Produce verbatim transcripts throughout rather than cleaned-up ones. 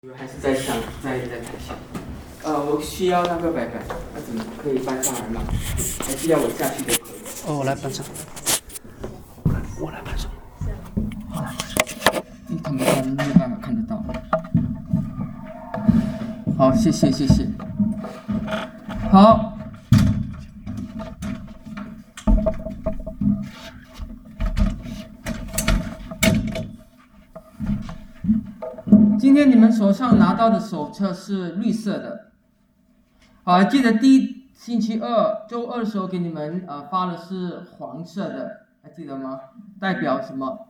你们还是在想，在在在想，呃，我需要那个白板，那怎么可以搬上来吗？还是要我下去就可以？ 哦，我来搬上。我来搬上。 好来搬上。因为他们都没有办法看得到。好，谢谢谢谢。好。今天你们手上拿到的手册是绿色的，好，记得第一星期二周二的时候给你们呃发的是黄色的，还记得吗？代表什么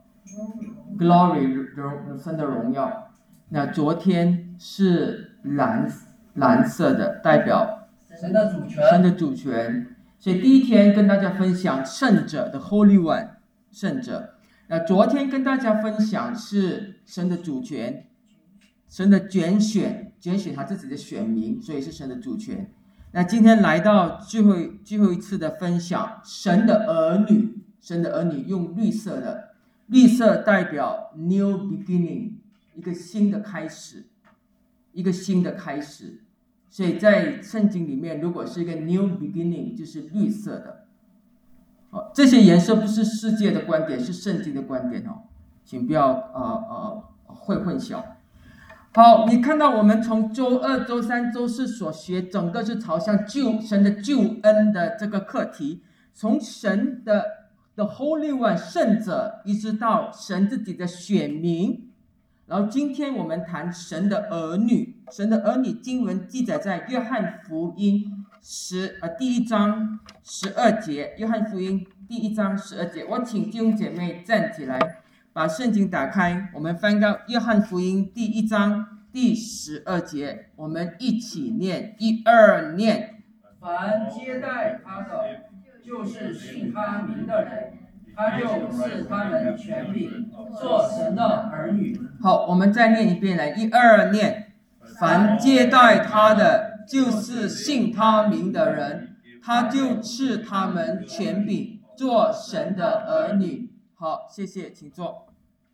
？Glory 神的荣耀。那昨天是蓝蓝色的，代表神的主权。 神的主权。所以第一天跟大家分享圣者的 Holy One 圣者。那昨天跟大家分享是神的主权。神的拣选，拣选他自己的选民，所以是神的主权。那今天来到最后最后一次的分享，神的儿女，神的儿女用绿色的，绿色代表 new beginning， 一个新的开始，一个新的开始。所以在圣经里面，如果是一个 new beginning， 就是绿色的。哦，这些颜色不是世界的观点，是圣经的观点哦，请不要呃呃会混淆。好，你看到我们从周二、周三、周四所学，整个是朝向救神的救恩的这个课题，从神的的 Holy One 圣者，一直到神自己的选民。然后今天我们谈神的儿女，神的儿女经文记载在约翰福音十呃第一章十二节，约翰福音第一章十二节，我请弟兄姐妹站起来。把圣经打开，我们翻到约翰福音第一章第十二节，我们一起念，一二念。 凡接待他的，就是信他名的人，他就赐他们权柄，做神的儿女。 好，我们再念一遍，来，一二念。凡接待他的，就是信他名的人，他就赐他们权柄，做神的儿女。好，谢谢，请坐。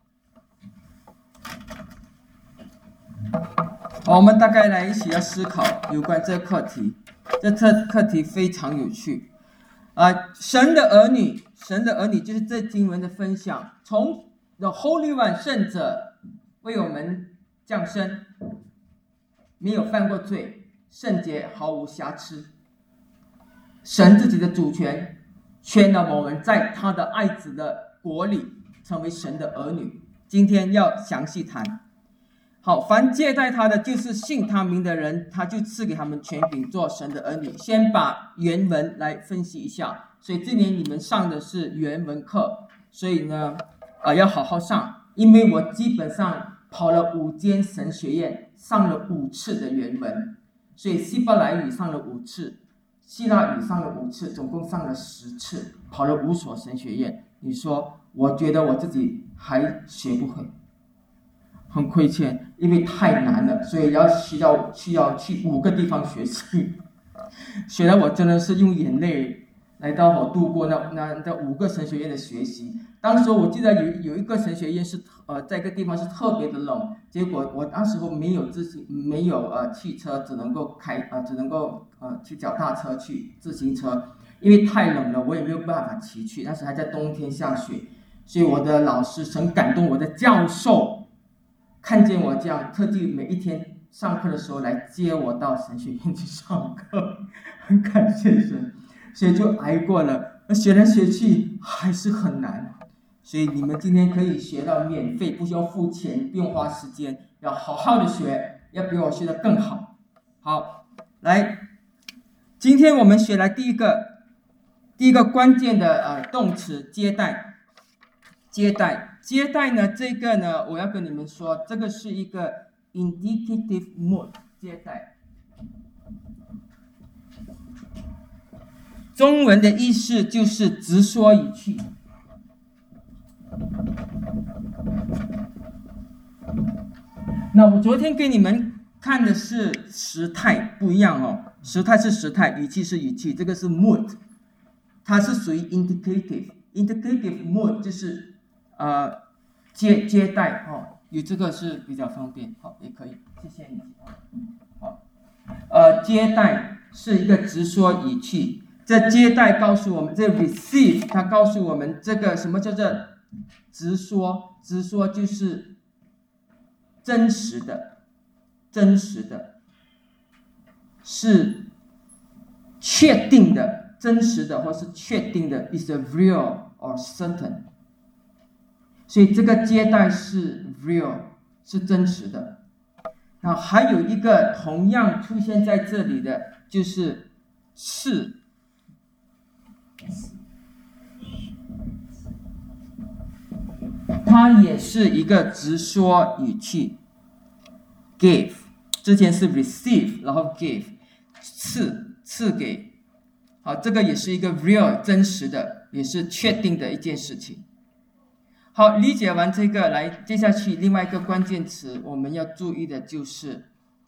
好，我们大概来一起要思考有关这个课题。这课课题非常有趣啊、呃！神的儿女，神的儿女就是这经文的分享，从 The Holy One 圣者为我们降生，没有犯过罪，圣洁毫无瑕疵。神自己的主权，圈了我们在他的爱子的国里成为神的儿女。今天要详细谈。好，凡接待他的，就是信他名的人，他就赐给他们权柄做神的儿女。先把原文来分析一下。所以今年你们上的是原文课，所以呢，呃，要好好上，因为我基本上跑了五间神学院，上了五次的原文，所以希伯来语上了五次，希腊语上了五次，总共上了十次，跑了五所神学院。你说，我觉得我自己还学不会。很亏欠，因为太难了，所以要需要需要去五个地方学习，学了我真的是用眼泪来到我度过那那那五个神学院的学习。当时我记得有有一个神学院是呃在一个地方是特别的冷，结果我那时候没有自行没有呃汽车，只能够开呃只能够呃去脚踏车去自行车，因为太冷了，我也没有办法骑去，那时还在冬天下雪，所以我的老师很感动，我的教授。看见我这样，特地每一天上课的时候来接我到神学院去上课，很感谢神，所以就挨过了。学来学去还是很难，所以你们今天可以学到免费，不需要付钱，不用花时间，要好好的学，要比我学得更好。好，来，今天我们学来第一个，第一个关键的呃动词接待，接待。接待呢，这个呢，我要跟你们说，这个是一个 indicative mood 接待。中文的意思就是直说语气。那我昨天给你们看的是时态，不一样哦，时态是时态，语气是语气，这个是 mood， 它是属于 indicative，indicative mood 就是。呃，接接待哦， 有这个是比较方便，好，也可以，谢谢你。好，呃，接待是一个直说语气，这接待告诉我们，这 receive 它告诉我们这个什么叫做直说，直说就是真实的，真实的，是确定的，真实的或是确定的 is a real or certain。所以这个接待是 real， 是真实的。然后还有一个同样出现在这里的就是是，它也是一个直说语气。give 之前是 receive， 然后 give 赐赐给，好，这个也是一个 real 真实的，也是确定的一件事情。好，理解完这个，来接下去另外一个关键词我们要注意的就是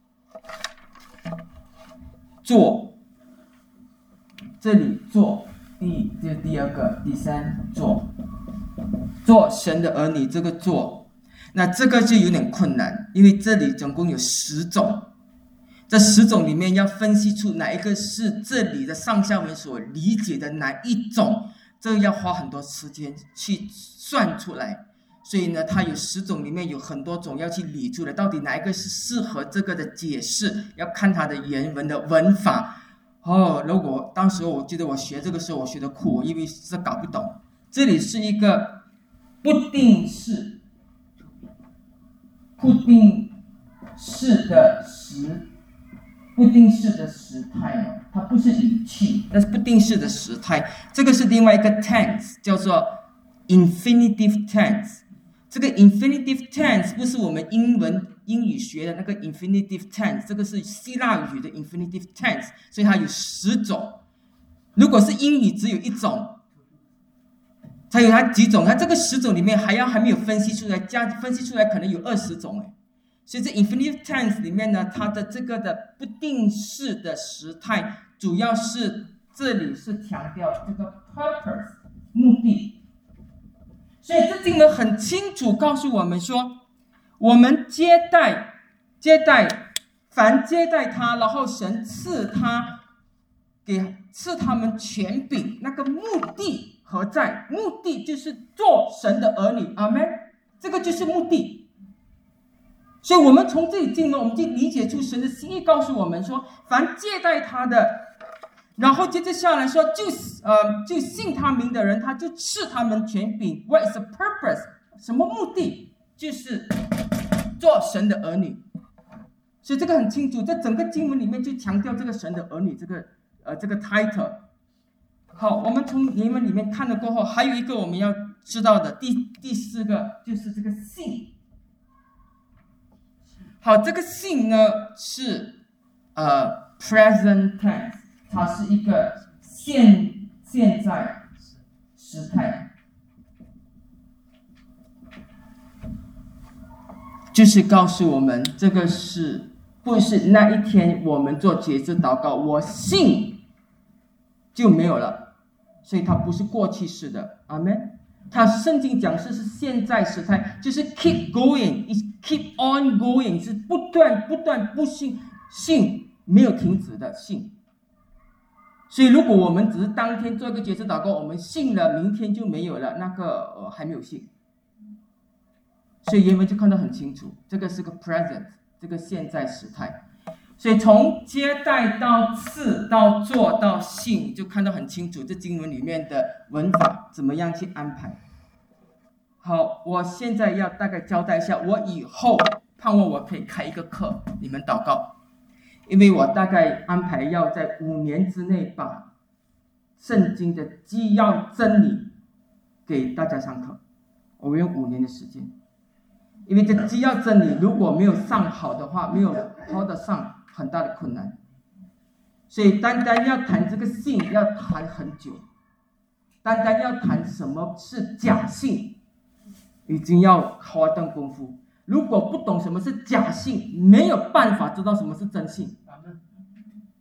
做，这里做第这第二个，第三做，做神的儿女这个做，那这个就有点困难，因为这里总共有十种，这十种里面要分析出哪一个是这里的上下文所理解的哪一种，这个要花很多时间去算出来。所以呢，它有十种里面有很多种要去理出来，到底哪一个是适合这个的解释，要看它的原文的文法。哦，如果当时我记得我学这个时候我学的苦，因为是搞不懂。这里是一个不定式，不定式的时，不定式的时态，它不是语气，那是不定式的时态。这个是另外一个 tense， 叫做 infinitive tense。这个 infinitive tense 不是我们英文英语学的那个 infinitive tense， 这个是希腊语的 infinitive tense， 所以它有十种。如果是英语只有一种，它有它几种，它这个十种里面还要还没有分析出来，加分析出来可能有二十种哎。所以这 infinitive tense 里面呢，它的这个的不定式的时态，主要是这里是强调这个 purpose 目的。所以这经文很清楚告诉我们说，我们接待接待凡接待他，然后神赐他给赐他们权柄，那个目的何在？目的就是做神的儿女，阿们。这个就是目的。所以我们从这里经文，我们就理解出神的心意，告诉我们说，凡接待他的，然后接着下来说，就呃就信他名的人，他就赐他们权柄。What is the purpose？ 什么目的？就是做神的儿女。所以这个很清楚，在整个经文里面就强调这个神的儿女这个呃这个 title。好，我们从原文里面看了过后，还有一个我们要知道的第第四个就是这个信。好，这个信呢是呃 present tense。它是一个现现在时态，就是告诉我们这个是不是那一天我们做节制祷告，我信就没有了，所以它不是过去式的，阿们。它圣经讲是是现在时态，就是 keep going， is keep on going， 是不断不断不信信没有停止的信。所以如果我们只是当天做一个节制祷告，我们信了，明天就没有了，那个呃还没有信。所以原文就看得很清楚，这个是个 present， 这个现在时态。所以从接待到赐到做到信，就看得很清楚，这经文里面的文法怎么样去安排。好，我现在要大概交代一下，我以后盼望我可以开一个课，你们祷告。因为我大概安排要在五年之内把圣经的基要真理给大家上课，我用五年的时间。因为这基要真理如果没有上好的话，没有好的上，很大的困难。所以单单要谈这个信要谈很久，单单要谈什么是假信，已经要花段功夫。如果不懂什么是假信，没有办法知道什么是真信。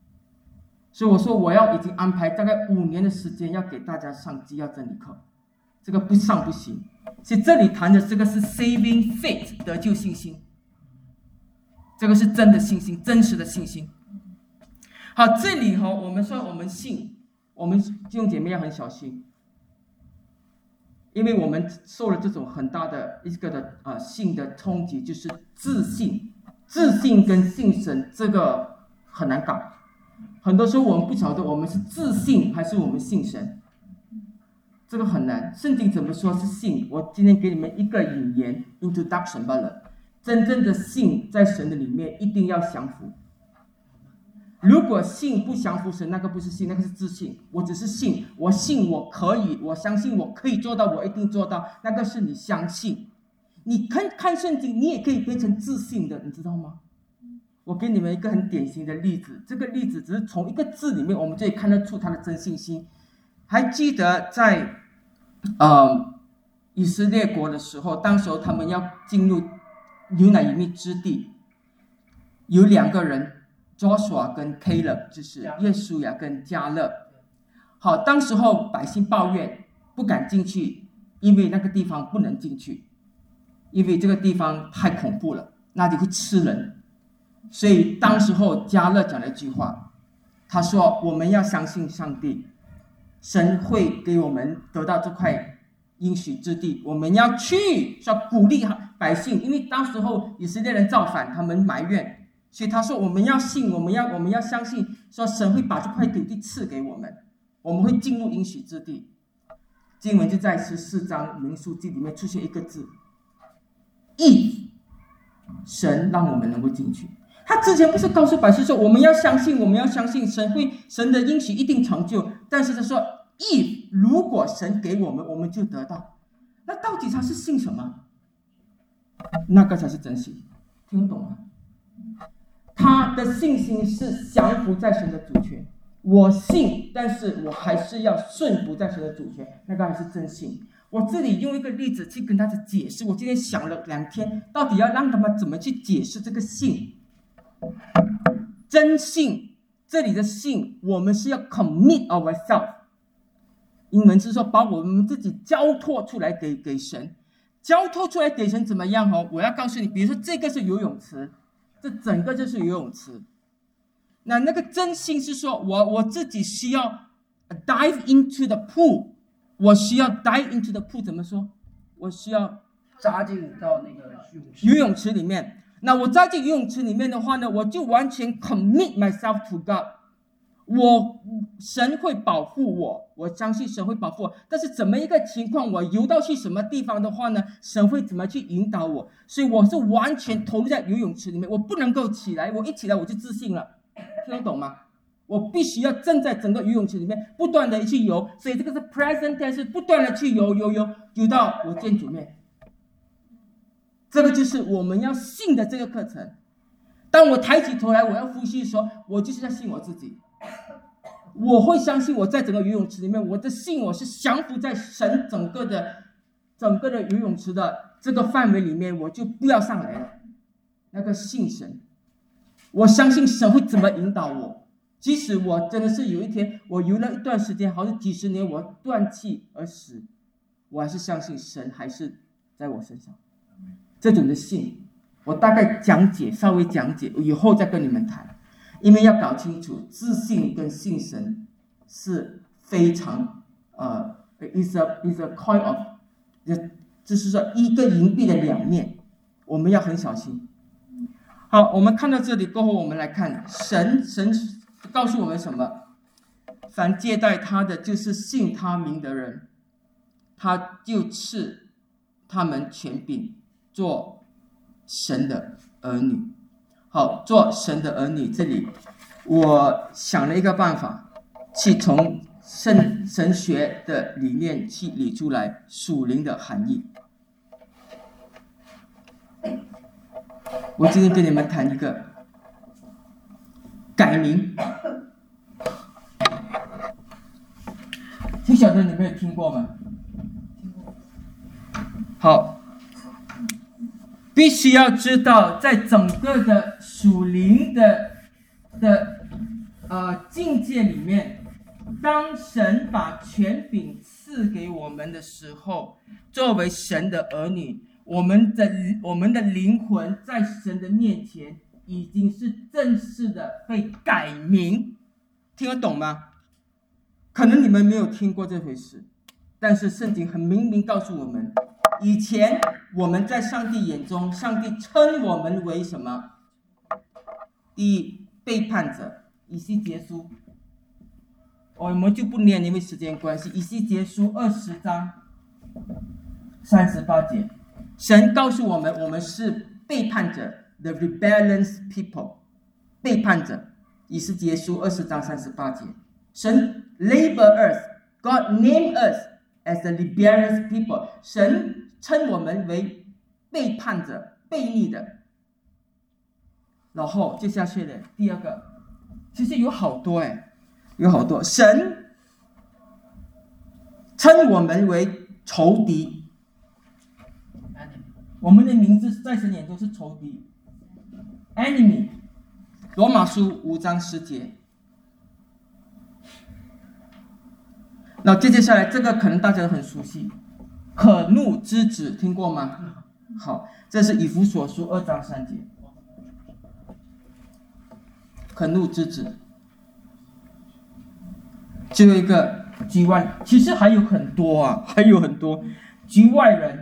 所以我说我要已经安排大概五年的时间，要给大家上基要真理课。 这个不上不行。所以这里谈的这个是 saving faith 得救信心，这个是真的信心，真实的信心。好，这里哈、哦，我们说我们信，我们弟兄姐妹要很小心，因为我们受了这种很大的一个的啊、呃、信的冲击，就是自信，自信跟信神这个很难搞。很多时候我们不晓得我们是自信还是我们信神，这个很难。圣经怎么说是信？我今天给你们一个引言 introduction 罢了。真正的信在神的里面一定要降服。如果信不降服神，那个不是信，那个是自信。我只是信，我信我可以，我相信我可以做到，我一定做到，那个是你相信。你看看圣经，你也可以变成自信的，你知道吗？我给你们一个很典型的例子，这个例子只是从一个字里面，我们就可以看得出他的真信心。还记得在呃以色列国的时候，当时候他们要进入牛奶与蜜之地，有两个人 Joshua 跟 Caleb， 就是耶稣亚跟迦勒。好，当时候百姓抱怨不敢进去，因为那个地方不能进去，因为这个地方太恐怖了，那里会吃人。所以当时候迦勒讲了一句话，他说我们要相信上帝，神会给我们得到这块应许之地，我们要去，说鼓励百姓，因为当时候以色列人造反，他们埋怨，所以他说我们要信，我们要我们要相信，说神会把这块土地赐给我们，我们会进入应许之地。经文就在十四章民数记里面出现一个字 ，if， 神让我们能够进去。他之前不是告诉百姓说我们要相信，我们要相信神会神的应许一定成就，但是他说 if 如果神给我们，我们就得到。那到底他是信什么？那个才是真信，听懂吗？他的信心是降服在神的主权，我信，但是我还是要顺服在神的主权，那个还是真信。我这里用一个例子去跟大家解释，我今天想了两天，到底要让他们怎么去解释这个信。真信，这里的信，我们是要 commit ourselves， 英文是说把我们自己交托出来给给神，交托出来给神怎么样哦？我要告诉你，比如说这个是游泳池，这整个就是游泳池。那那个真信是说我我自己需要 dive into the pool， 我需要 dive into the pool 怎么说？我需要扎进到那个游泳池游泳池里面。那我扎进游泳池里面的话呢，我就完全 commit myself to God。我神会保护我，我相信神会保护我。但是怎么一个情况，我游到去什么地方的话呢，神会怎么去引导我？所以我是完全投入在游泳池里面，我不能够起来，我一起来我就自信了，听得懂吗？我必须要站在整个游泳池里面，不断的去游，所以这个是 present tense， 不断的去游游游游到我见主面。这个就是我们要信的这个课程。当我抬起头来，我要呼吸的时候，我就是在信我自己。我会相信我在整个游泳池里面，我的信我是降服在神整个的整个的游泳池的这个范围里面，我就不要上来了。那个信神，我相信神会怎么引导我。即使我真的是有一天我游了一段时间，好像几十年，我断气而死，我还是相信神还是在我身上。这种的信，我大概讲解，稍微讲解，以后再跟你们谈。因为要搞清楚，自信跟信神是非常呃 ，is a is a coin of， 就是说一个银币的两面，我们要很小心。好，我们看到这里过后，我们来看神神告诉我们什么？凡接待他的，就是信他名的人，他就赐他们权柄，做神的儿女。好，做神的儿女，这里我想了一个办法，去从神神学的理念去理出来属灵的含义。我今天跟你们谈一个改名，听晓得你们有听过吗？好。必须要知道，在整个的属灵的的呃境界里面，当神把权柄赐赐给我们的时候，作为神的儿女，我们的我们的灵魂在神的面前已经是正式的被改名，听得懂吗？可能你们没有听过这回事，但是圣经很明明告诉我们，以前我们在上帝眼中，上帝称我们为什么？第一，背叛者。以西结书，我们就不念，因为时间关系。以西结书二十章三十八节，神告诉我们，我们是背叛者 ，the rebellious people， 背叛者。以西结书二十章三十八节，神 label us，God name us as the rebellious people， 神称我们为背叛者、悖逆的。然后接下去的第二个。其实有好多哎，有好多。神称我们为仇敌，我们的名字在神眼中是仇敌 ，enemy。罗马书五章十节。那接接下来这个可能大家都很熟悉，可怒之子听过吗？好，这是以弗所书二章三节。可怒之子，最后一个局外，其实还有很多啊，还有很多局外人。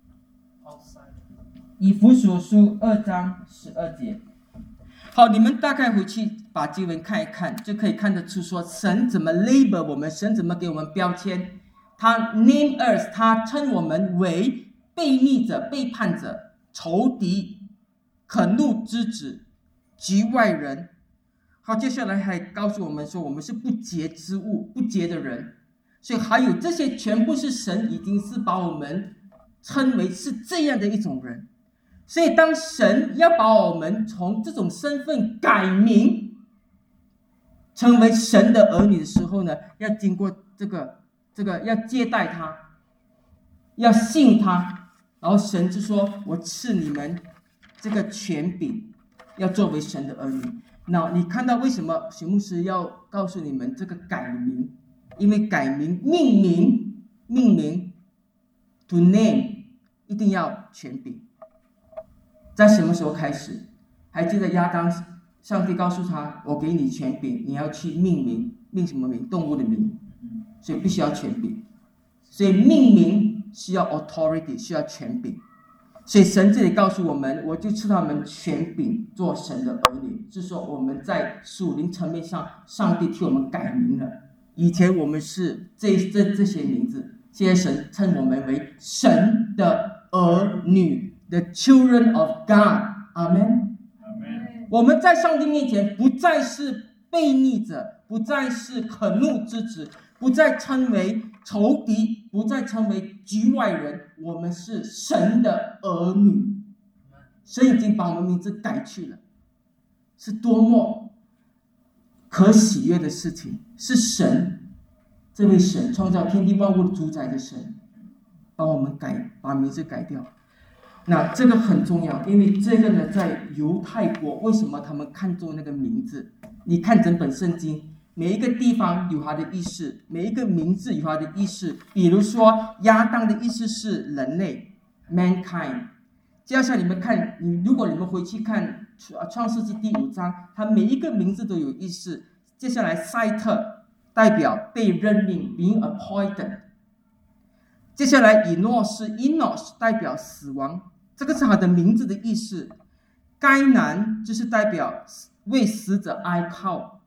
以弗所书二章十二节。好，你们大概回去把经文看一看，就可以看得出说神怎么 label 我们，神怎么给我们标签。他 name us， 他称我们为悖逆者、背叛者、仇敌、可怒之子、局外人。好，接下来还告诉我们说，我们是不洁之物，不洁的人。所以还有这些全部是神已经是把我们称为是这样的一种人。所以当神要把我们从这种身份改名，成为神的儿女的时候呢，要经过这个这个要接待他，要信他，然后神就说：“我赐你们这个权柄，要作为神的儿女。”那你看到为什么许牧师要告诉你们这个改名？因为改名、命名、命名 ，to name 一定要权柄。在什么时候开始？还记得亚当，上帝告诉他：“我给你权柄，你要去命名，命什么名？动物的名，所以必须要权柄。所以命名需要 authority， 需要权柄。所以神这里告诉我们，我就赐他们权柄做神的儿女，是说我们在属灵层面上，上帝替我们改名了。以前我们是这这这些名字，现在神称我们为神的儿女 ，the children of God， 阿们。我们在上帝面前不再是悖逆者，不再是可怒之子，不再称为仇敌，不再称为局外人，我们是神的儿女。神已经把我们名字改去了，是多么可喜悦的事情！是神，这位神创造天地万物主宰的神，帮我们改，把名字改掉。那这个很重要，因为这个呢，在犹太国，为什么他们看重那个名字？你看整本圣经，每一个地方有它的意思，每一个名字有它的意思。比如说，亚当的意思是人类 ，mankind。接下来你们看，你如果你们回去看创世纪第五章，它每一个名字都有意思。接下来，赛特代表被任命 ，being appointed。接下来，以诺是 Enos 代表死亡，这个是他的名字的意思。该南就是代表为死者哀悼。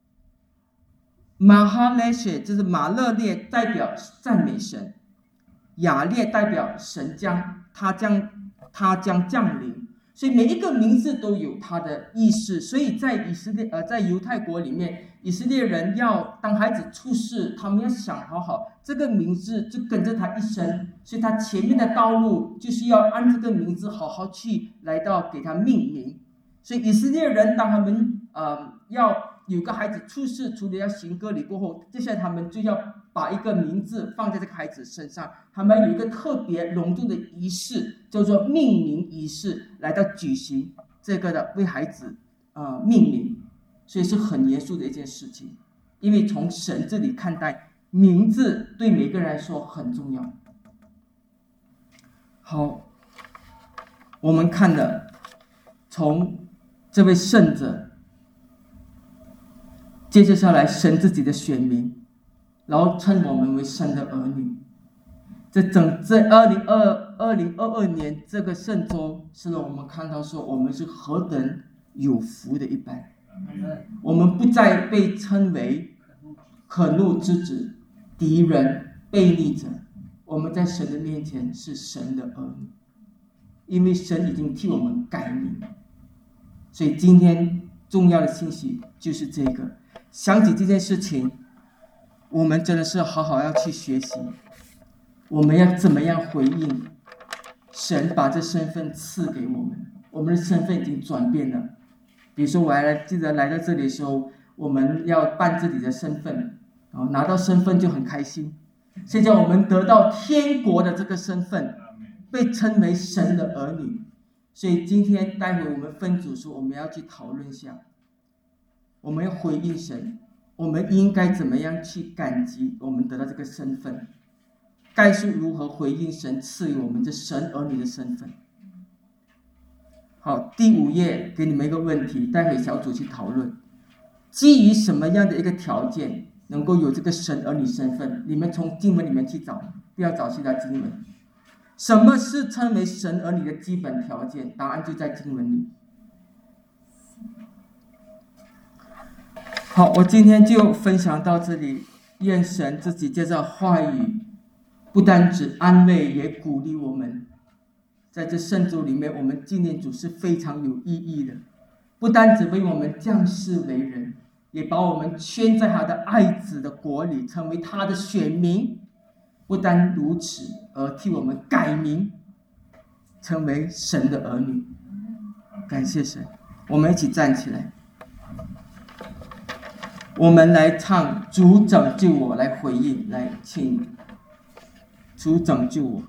马哈列谢就是马勒列代表赞美神。雅列代表神将他将他将降临。所以每一个名字都有它的意思，所以在以色列呃在犹太国里面，以色列人要当孩子出世，他们要想好好这个名字就跟着他一生，所以他前面的道路就是要按这个名字好好去来到给他命名。所以以色列人当他们呃要有个孩子出世，除了要行割礼过后，接下来他们就要把一个名字放在这个孩子身上，他们有一个特别隆重的仪式，叫做命名仪式，来到举行这个的为孩子呃命名，所以是很严肃的一件事情。因为从神这里看待名字对每个人来说很重要。好，我们看了从这位圣者，接着下来神自己的选民，然后称我们为神的儿女。这整这二零二二零二二年这个圣周，是让我们看到说我们是何等有福的一般。我们不再被称为可怒之子、敌人、悖逆者，我们在神的面前是神的儿女，因为神已经替我们改名。所以今天重要的信息就是这个。想起这件事情，我们真的是好好要去学习，我们要怎么样回应神把这身份赐给我们。我们的身份已经转变了。比如说我还记得来到这里的时候，我们要办自己的身份，然后拿到身份就很开心。现在我们得到天国的这个身份，被称为神的儿女。所以今天待会我们分组说，我们要去讨论一下，我们要回应神，我们应该怎么样去感激我们得到这个身份，该是如何回应神赐予我们这神儿女的身份。好，第五页给你们一个问题，待会小组去讨论，基于什么样的一个条件能够有这个神儿女身份？你们从经文里面去找，不要找其他经文。什么是称为神儿女的基本条件？答案就在经文里。好，我今天就分享到这里。愿神自己借着话语，不单只安慰，也鼓励我们。在这圣周里面，我们纪念主是非常有意义的，不单只为我们降世为人，也把我们圈在他的爱子的国里，成为他的选民。不单如此，而替我们改名，成为神的儿女。感谢神，我们一起站起来，我们来唱主拯救我，来回应，来请主拯救我。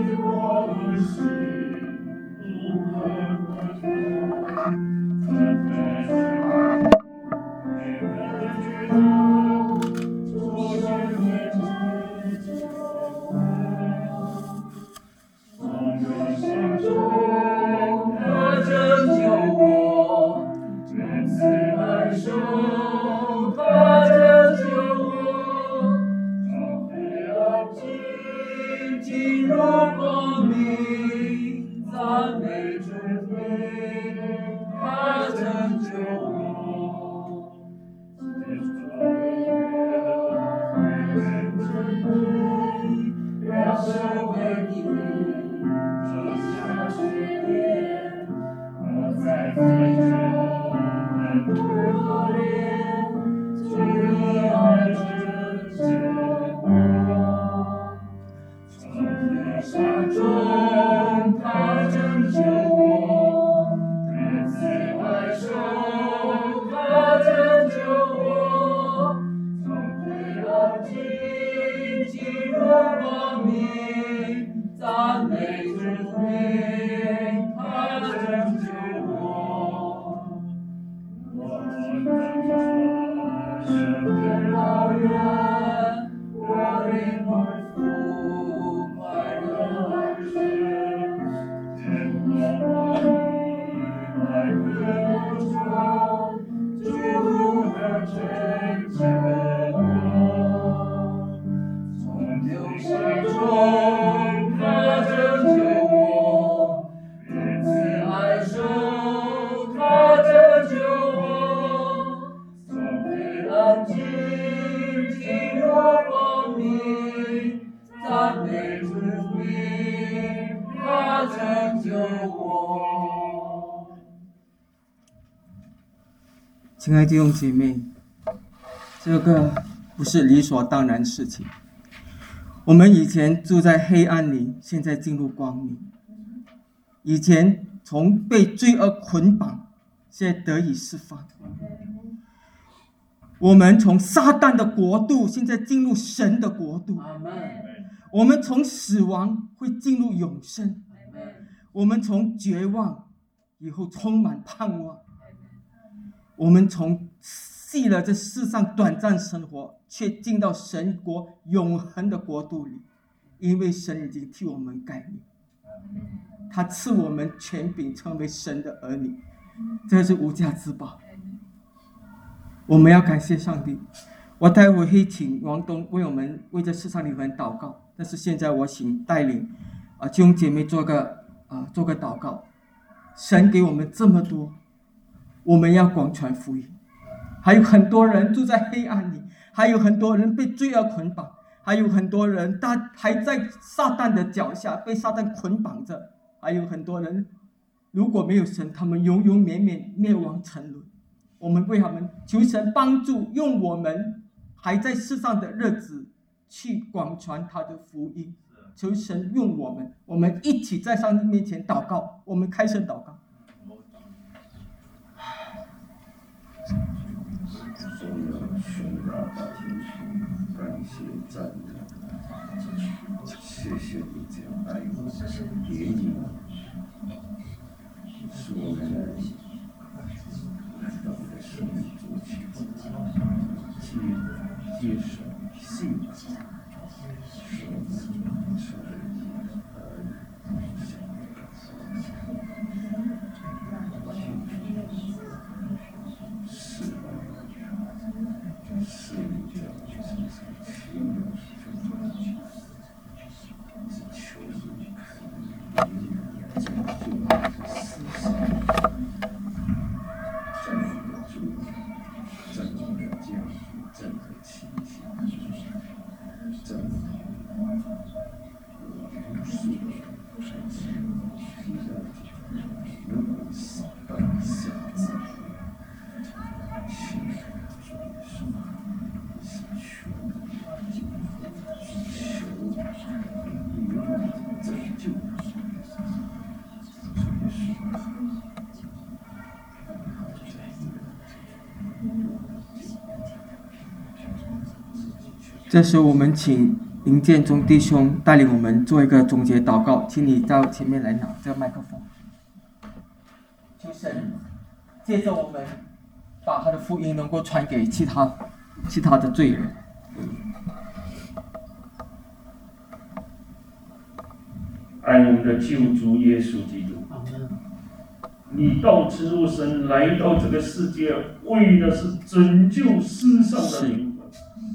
Thank you. 老远，我灵魂福快乐而生，天来歌唱，祝福和真切光，从流沙中他拯救我，日子哀愁他拯救我，从黑暗中进入光明，赞美主名，他拯救我。 亲爱的弟兄姐妹，这个不是理所当然的事情。我们以前住在黑暗里，现在进入光明；以前从被罪恶捆绑，现在得以释放。我们从撒旦的国度，现在进入神的国度。我们从死亡会进入永生。我们从绝望以后充满盼望。我们从戏了这世上短暂生活，却进到神国永恒的国度里，因为神已经替我们改名，他赐我们权柄，成为神的儿女，这是无价之宝。我们要感谢上帝。我待会会请王东为我们为这世上的人祷告，但是现在我请带领啊弟兄姐妹做个啊做个祷告。神给我们这么多，我们要广传福音。还有很多人住在黑暗里，还有很多人被罪恶捆绑，还有很多人他还在撒旦的脚下被撒旦捆绑着，还有很多人如果没有神，他们永永绵绵灭亡沉沦。我们为他们求神帮助，用我们还在世上的日子去广传他的福音。求神用我们，我们一起在上帝面前祷告。我们开声祷告。 所有宣告的天父，感谢赞美，谢谢你这样爱我，给你，是我们来到你的生命中去，接接受信，是我们成为你的儿女，向你感谢，是是你这样去承受亲人是求你看你拯救你的思想，在你的主，在你的家属，在你的亲戚，在你的无数的神奇批判，如果撒旦下子，亲爱的主耶稣，是求你求你拯救主耶稣。 这时我们请林建中弟兄带领我们做一个总结祷告，请你到前面来拿这个麦克风。求神借着我们把他的福音能够传给其他其他的罪人。 爱我们的救主耶稣基督，你道之肉身来到这个世界，为的是拯救世上的灵魂。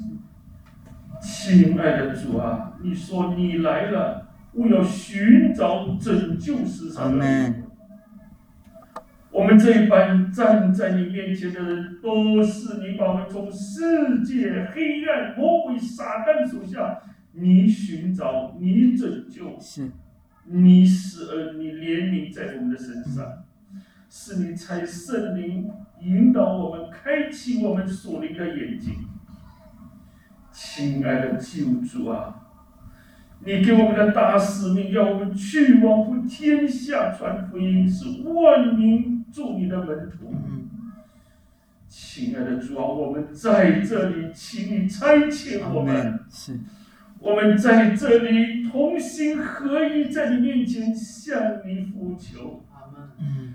亲爱的主啊，你说你来了，为了寻找拯救世上的灵魂。我们这一班站在你面前的人，都是你把我们从世界黑暗魔鬼撒旦手下，你寻找，你拯救， 是， 你施恩，你怜悯在我们的身上，是你差圣灵引导我们，开启我们属灵的眼睛。亲爱的救主啊，你给我们的大使命，要我们去往普天下传福音，是万民做你的门徒。亲爱的主啊，我们在这里，请你差遣我们。 是， 我们在这里同心合一，在你面前向你呼求。 嗯，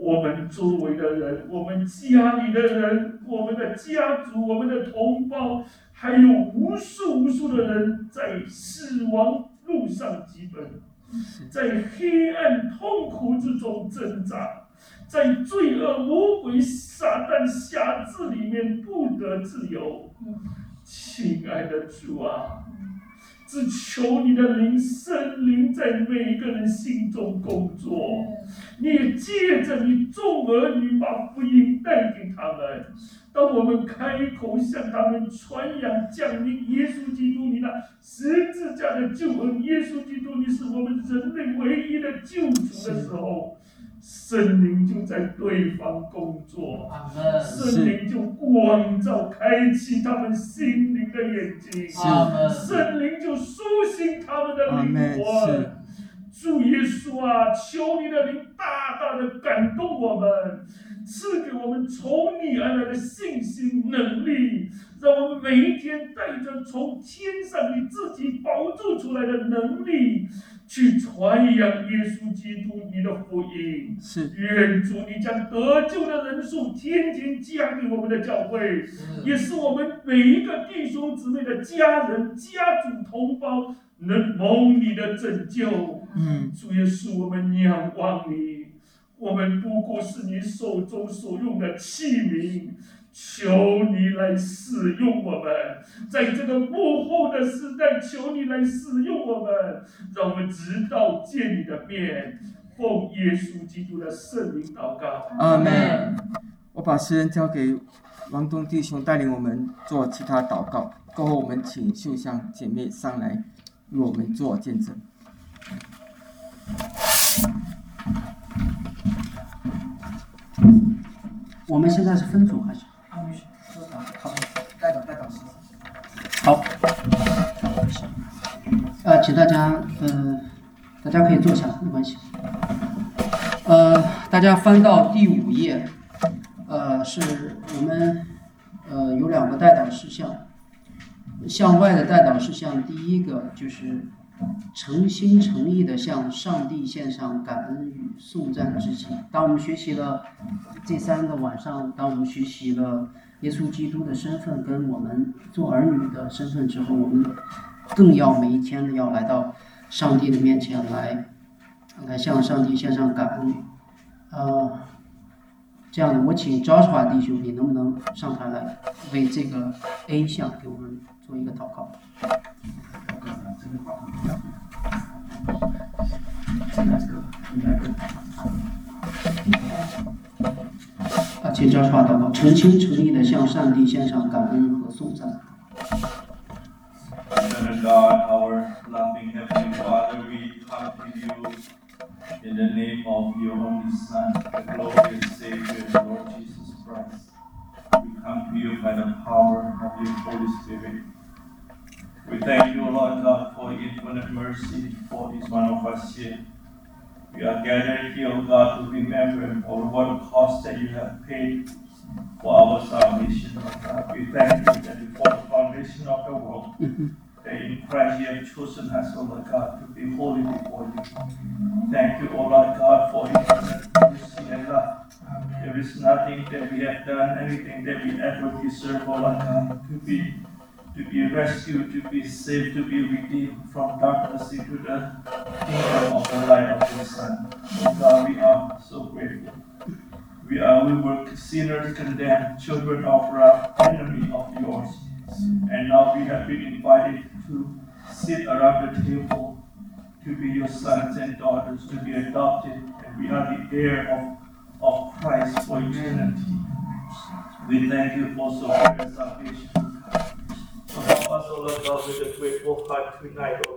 我们周围的人，我们家里的人，我们的家族，我们的同胞，还有无数无数的人在死亡路上疾奔，在黑暗痛苦之中挣扎，在罪恶魔鬼撒旦辖制里面不得自由。亲爱的主啊，只求你的灵圣灵在每一个人心中工作，你也借着你众儿女把福音带给他们。当我们开口向他们传扬讲明耶稣基督你那十字架的救恩，耶稣基督你是我们人类唯一的救主的时候，圣灵就在对方工作，圣灵就光照开启他们心灵的眼睛，圣灵就苏醒他们的灵魂。主耶稣啊，求你的灵大大的感动我们，赐给我们从你而来的信心能力，让我们每一天带着从天上你自己宝注出来的能力，去传扬耶稣基督你的福音。 是， 愿主你将得救的人数天天加给我们的教会，也是我们每一个弟兄姊妹的家人、家族同胞能蒙你的拯救。 嗯， 主耶稣，我们仰望你，我们不过是你手中所用的器皿，求你来使用我们，在这个幕后的时代，求你来使用我们，让我们直到见你的面。奉耶稣基督的圣名祷告， 阿们。我把诗人交给王东弟兄带领我们做其他祷告，过后我们请秀香姐妹上来为我们做见证。 我们现在是分组还是？ 好，带导带导师。 好。呃，请大家，呃，大家可以坐下，没关系。呃，大家翻到第五页，呃，是我们呃有两个代祷事项，向外的代祷事项，第一个就是诚心诚意地向上帝献上感恩与颂赞之情。当我们学习了这三个晚上，当我们学习了耶稣基督的身份跟我们做儿女的身份之后，我们更要每一天的要来到上帝的面前来，来向上帝献上感恩。呃，这样的，我请 Joshua 弟兄，你能不能上台来为这个 A 项给我们做一个祷告？啊，请Joshua祷告，诚心诚意的向上帝献上感恩和颂赞。 Eternal God, our loving Heavenly Father, we come to you in the name of your only Son, the glorious Savior, Lord Jesus Christ. We come to you by the power of your Holy Spirit. We thank you, Lord God, for infinite mercy for each one of us here. We are gathered here, O God, to remember all what cost that you have paid for our salvation, Lord God. We thank you that before the foundation of the world, that in Christ you have chosen us, O Lord God, to be holy before you. Thank you, O Lord God, for infinite mercy and love. There is nothing that we have done, anything that we ever deserve, O Lord God, to be to be rescued, to be saved, to be redeemed from darkness into the kingdom of the light of your Son. Oh God, we are so grateful. We are, we were sinners, condemned, children of wrath, enemy of yours. And now we have been invited to sit around the table, to be your sons and daughters, to be adopted, and we are the heir of, of Christ for eternity. We thank you for so great salvation. So help us, O Lord God, with a grateful heart tonight, O